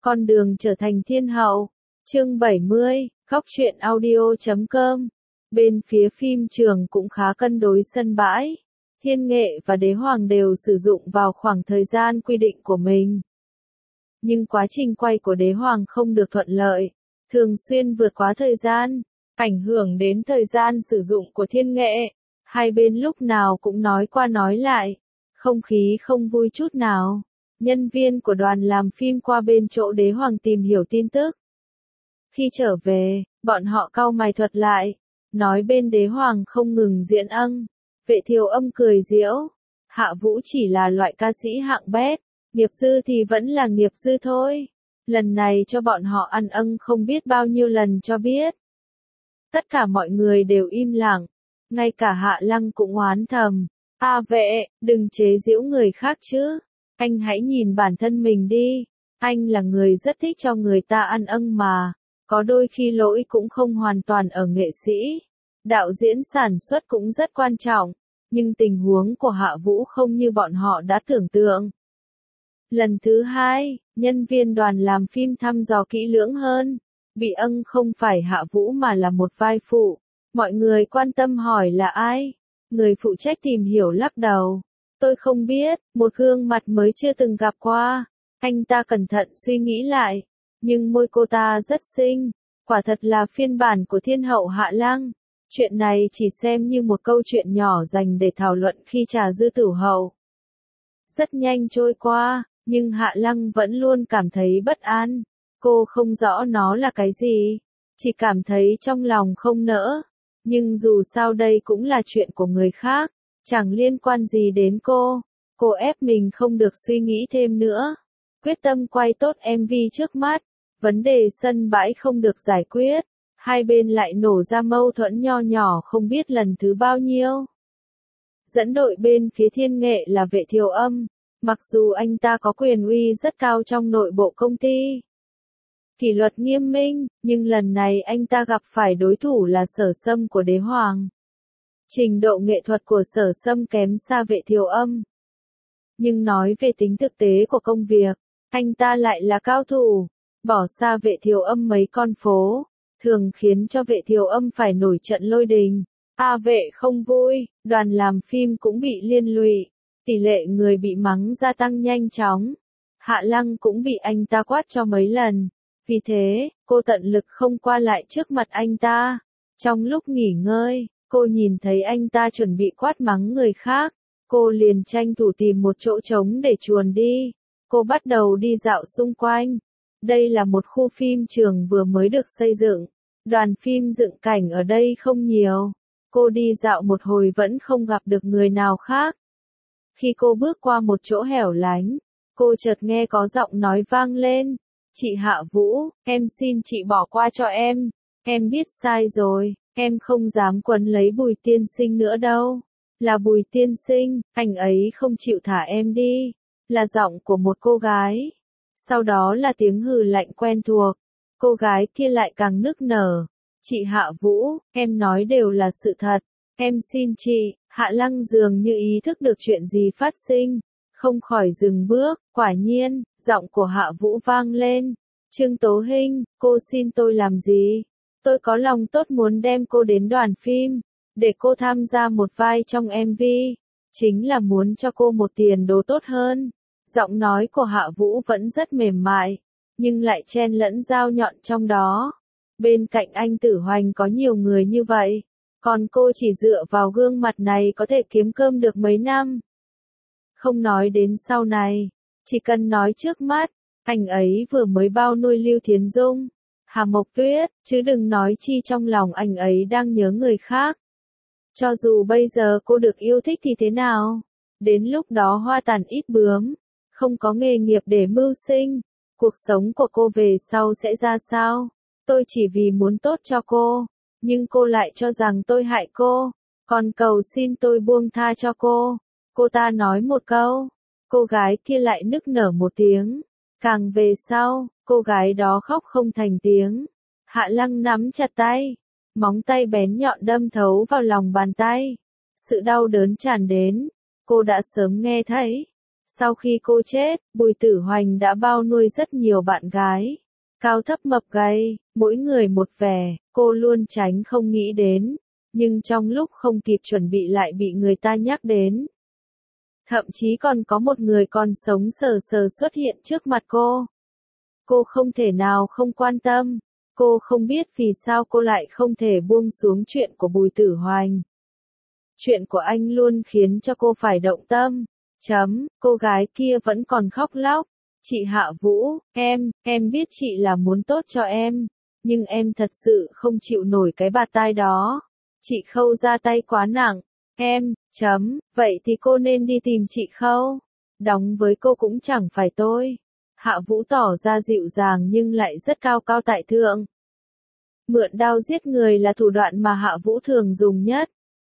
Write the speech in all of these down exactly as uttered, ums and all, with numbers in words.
Con đường trở thành thiên hậu. Chương bảy mươi, Khóc Chuyện Audio chấm com. Bên phía phim trường cũng khá cân đối sân bãi. Thiên Nghệ và Đế Hoàng đều sử dụng vào khoảng thời gian quy định của mình. Nhưng quá trình quay của Đế Hoàng không được thuận lợi, thường xuyên vượt quá thời gian, ảnh hưởng đến thời gian sử dụng của Thiên Nghệ. Hai bên lúc nào cũng nói qua nói lại, không khí không vui chút nào. Nhân viên của đoàn làm phim qua bên chỗ Đế Hoàng tìm hiểu tin tức. Khi trở về, bọn họ cau mày thuật lại, nói bên Đế Hoàng không ngừng diễn âng. Vệ Thiều Âm cười giễu, Hạ Vũ chỉ là loại ca sĩ hạng bét, nghiệp dư thì vẫn là nghiệp dư thôi. Lần này cho bọn họ ăn âng không biết bao nhiêu lần cho biết. Tất cả mọi người đều im lặng, ngay cả Hạ Lăng cũng oán thầm. A Vệ, đừng chế giễu người khác chứ. Anh hãy nhìn bản thân mình đi. Anh là người rất thích cho người ta ăn âng mà. Có đôi khi lỗi cũng không hoàn toàn ở nghệ sĩ. Đạo diễn sản xuất cũng rất quan trọng. Nhưng tình huống của Hạ Vũ không như bọn họ đã tưởng tượng. Lần thứ hai, nhân viên đoàn làm phim thăm dò kỹ lưỡng hơn. Bị âng không phải Hạ Vũ mà là một vai phụ. Mọi người quan tâm hỏi là ai? Người phụ trách tìm hiểu lắc đầu. Tôi không biết, một gương mặt mới chưa từng gặp qua. Anh ta cẩn thận suy nghĩ lại. Nhưng môi cô ta rất xinh. Quả thật là phiên bản của thiên hậu Hạ Lăng. Chuyện này chỉ xem như một câu chuyện nhỏ dành để thảo luận khi trà dư tử hậu. Rất nhanh trôi qua, nhưng Hạ Lăng vẫn luôn cảm thấy bất an. Cô không rõ nó là cái gì. Chỉ cảm thấy trong lòng không nỡ. Nhưng dù sao đây cũng là chuyện của người khác. Chẳng liên quan gì đến cô. Cô ép mình không được suy nghĩ thêm nữa. Quyết tâm quay tốt em vê trước mắt. Vấn đề sân bãi không được giải quyết. Hai bên lại nổ ra mâu thuẫn nho nhỏ không biết lần thứ bao nhiêu. Dẫn đội bên phía Thiên Nghệ là Vệ Thiều Âm. Mặc dù anh ta có quyền uy rất cao trong nội bộ công ty. Kỷ luật nghiêm minh, nhưng lần này anh ta gặp phải đối thủ là Sở Sâm của Đế Hoàng. Trình độ nghệ thuật của Sở Sâm kém xa Vệ Thiều Âm. Nhưng nói về tính thực tế của công việc, anh ta lại là cao thủ, bỏ xa Vệ Thiều Âm mấy con phố, thường khiến cho Vệ Thiều Âm phải nổi trận lôi đình. A Vệ không vui, đoàn làm phim cũng bị liên lụy, tỷ lệ người bị mắng gia tăng nhanh chóng. Hạ Lăng cũng bị anh ta quát cho mấy lần. Vì thế, cô tận lực không qua lại trước mặt anh ta. Trong lúc nghỉ ngơi, cô nhìn thấy anh ta chuẩn bị quát mắng người khác. Cô liền tranh thủ tìm một chỗ trống để chuồn đi. Cô bắt đầu đi dạo xung quanh. Đây là một khu phim trường vừa mới được xây dựng. Đoàn phim dựng cảnh ở đây không nhiều. Cô đi dạo một hồi vẫn không gặp được người nào khác. Khi cô bước qua một chỗ hẻo lánh, cô chợt nghe có giọng nói vang lên. Chị Hạ Vũ, em xin chị bỏ qua cho em. Em biết sai rồi, em không dám quấn lấy Bùi tiên sinh nữa đâu. Là Bùi tiên sinh, anh ấy không chịu thả em đi. Là giọng của một cô gái. Sau đó là tiếng hừ lạnh quen thuộc. Cô gái kia lại càng nức nở. Chị Hạ Vũ, em nói đều là sự thật. Em xin chị. Hạ Lăng dường như ý thức được chuyện gì phát sinh. Không khỏi dừng bước, quả nhiên, giọng của Hạ Vũ vang lên. Trương Tố Hinh, cô xin tôi làm gì? Tôi có lòng tốt muốn đem cô đến đoàn phim, để cô tham gia một vai trong em vê. Chính là muốn cho cô một tiền đồ tốt hơn. Giọng nói của Hạ Vũ vẫn rất mềm mại, nhưng lại chen lẫn dao nhọn trong đó. Bên cạnh anh Tử Hoành có nhiều người như vậy, còn cô chỉ dựa vào gương mặt này có thể kiếm cơm được mấy năm. Không nói đến sau này, chỉ cần nói trước mắt, anh ấy vừa mới bao nuôi Lưu Thiến Dung, Hà Mộc Tuyết, chứ đừng nói chi trong lòng anh ấy đang nhớ người khác. Cho dù bây giờ cô được yêu thích thì thế nào? Đến lúc đó hoa tàn ít bướm, không có nghề nghiệp để mưu sinh, cuộc sống của cô về sau sẽ ra sao? Tôi chỉ vì muốn tốt cho cô, nhưng cô lại cho rằng tôi hại cô, còn cầu xin tôi buông tha cho cô. Cô ta nói một câu, cô gái kia lại nức nở một tiếng. Càng về sau, cô gái đó khóc không thành tiếng. Hạ Lăng nắm chặt tay, móng tay bén nhọn đâm thấu vào lòng bàn tay. Sự đau đớn tràn đến, cô đã sớm nghe thấy. Sau khi cô chết, Bùi Tử Hoành đã bao nuôi rất nhiều bạn gái. Cao thấp mập gầy, mỗi người một vẻ, cô luôn tránh không nghĩ đến. Nhưng trong lúc không kịp chuẩn bị lại bị người ta nhắc đến. Thậm chí còn có một người còn sống sờ sờ xuất hiện trước mặt cô. Cô không thể nào không quan tâm. Cô không biết vì sao cô lại không thể buông xuống chuyện của Bùi Tử Hoành. Chuyện của anh luôn khiến cho cô phải động tâm. Chấm, cô gái kia vẫn còn khóc lóc. Chị Hạ Vũ, em, em biết chị là muốn tốt cho em. Nhưng em thật sự không chịu nổi cái bạt tai đó. Chị Khâu ra tay quá nặng. Em, chấm, vậy thì cô nên đi tìm chị Khâu. Đóng với cô cũng chẳng phải tôi. Hạ Vũ tỏ ra dịu dàng nhưng lại rất cao cao tại thượng. Mượn đao giết người là thủ đoạn mà Hạ Vũ thường dùng nhất.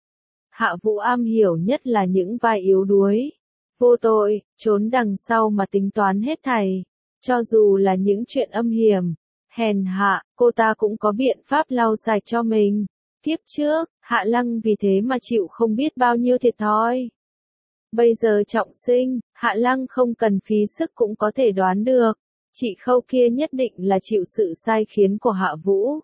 Hạ Vũ am hiểu nhất là những vai yếu đuối, vô tội, trốn đằng sau mà tính toán hết thảy. Cho dù là những chuyện âm hiểm, hèn hạ, cô ta cũng có biện pháp lau sạch cho mình. Kiếp trước, Hạ Lăng vì thế mà chịu không biết bao nhiêu thiệt thòi. Bây giờ trọng sinh, Hạ Lăng không cần phí sức cũng có thể đoán được. Chị Khâu kia nhất định là chịu sự sai khiến của Hạ Vũ.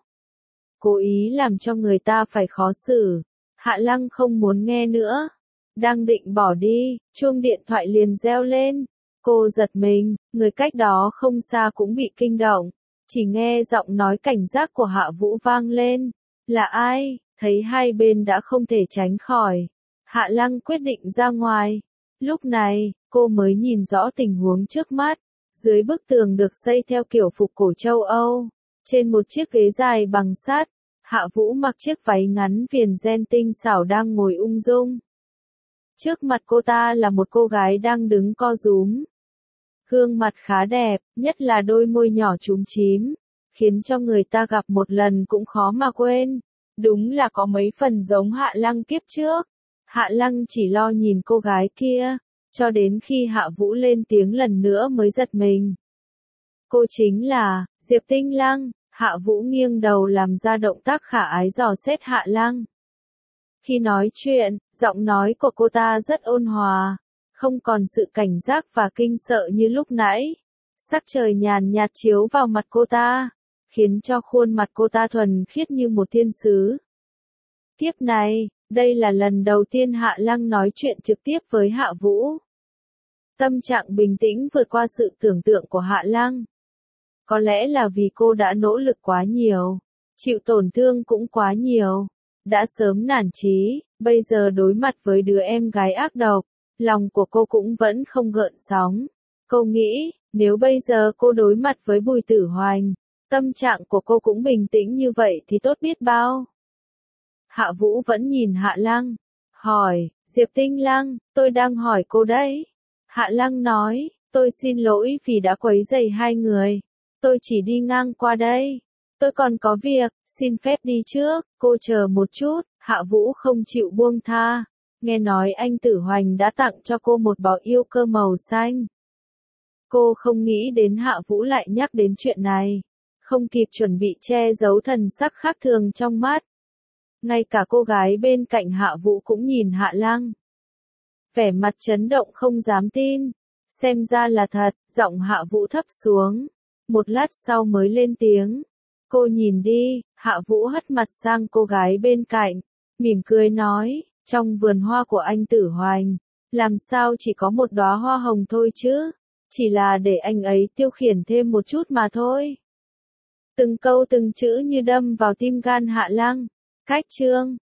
Cố ý làm cho người ta phải khó xử. Hạ Lăng không muốn nghe nữa. Đang định bỏ đi, chuông điện thoại liền reo lên. Cô giật mình, người cách đó không xa cũng bị kinh động. Chỉ nghe giọng nói cảnh giác của Hạ Vũ vang lên. Là ai? Thấy hai bên đã không thể tránh khỏi. Hạ Lăng quyết định ra ngoài. Lúc này, cô mới nhìn rõ tình huống trước mắt. Dưới bức tường được xây theo kiểu phục cổ châu Âu. Trên một chiếc ghế dài bằng sắt, Hạ Vũ mặc chiếc váy ngắn viền ren tinh xảo đang ngồi ung dung. Trước mặt cô ta là một cô gái đang đứng co rúm. Gương mặt khá đẹp, nhất là đôi môi nhỏ chúm chím, khiến cho người ta gặp một lần cũng khó mà quên. Đúng là có mấy phần giống Hạ Lăng kiếp trước. Hạ Lăng chỉ lo nhìn cô gái kia, cho đến khi Hạ Vũ lên tiếng lần nữa mới giật mình. Cô chính là Diệp Tinh Lăng. Hạ Vũ nghiêng đầu làm ra động tác khả ái dò xét Hạ Lăng. Khi nói chuyện, giọng nói của cô ta rất ôn hòa, không còn sự cảnh giác và kinh sợ như lúc nãy. Sắc trời nhàn nhạt chiếu vào mặt cô ta, khiến cho khuôn mặt cô ta thuần khiết như một thiên sứ. Tiếp này, đây là lần đầu tiên Hạ Lăng nói chuyện trực tiếp với Hạ Vũ. Tâm trạng bình tĩnh vượt qua sự tưởng tượng của Hạ Lăng. Có lẽ là vì cô đã nỗ lực quá nhiều, chịu tổn thương cũng quá nhiều, đã sớm nản chí, bây giờ đối mặt với đứa em gái ác độc, lòng của cô cũng vẫn không gợn sóng. Cô nghĩ, nếu bây giờ cô đối mặt với Bùi Tử Hoành, tâm trạng của cô cũng bình tĩnh như vậy thì tốt biết bao. Hạ Vũ vẫn nhìn Hạ Lăng, hỏi, Diệp Tinh Lăng, tôi đang hỏi cô đấy. Hạ Lăng nói, tôi xin lỗi vì đã quấy rầy hai người. Tôi chỉ đi ngang qua đây. Tôi còn có việc, xin phép đi trước. Cô chờ một chút. Hạ Vũ không chịu buông tha. Nghe nói anh Tử Hoành đã tặng cho cô một bó yêu cơ màu xanh. Cô không nghĩ đến Hạ Vũ lại nhắc đến chuyện này. Không kịp chuẩn bị che giấu thần sắc khác thường trong mắt. Ngay cả cô gái bên cạnh Hạ Vũ cũng nhìn Hạ Lăng. Vẻ mặt chấn động không dám tin. Xem ra là thật, giọng Hạ Vũ thấp xuống. Một lát sau mới lên tiếng. Cô nhìn đi, Hạ Vũ hất mặt sang cô gái bên cạnh, mỉm cười nói, trong vườn hoa của anh Tử Hoành, làm sao chỉ có một đóa hoa hồng thôi chứ, chỉ là để anh ấy tiêu khiển thêm một chút mà thôi. Từng câu từng chữ như đâm vào tim gan Hạ Lăng. Cách chương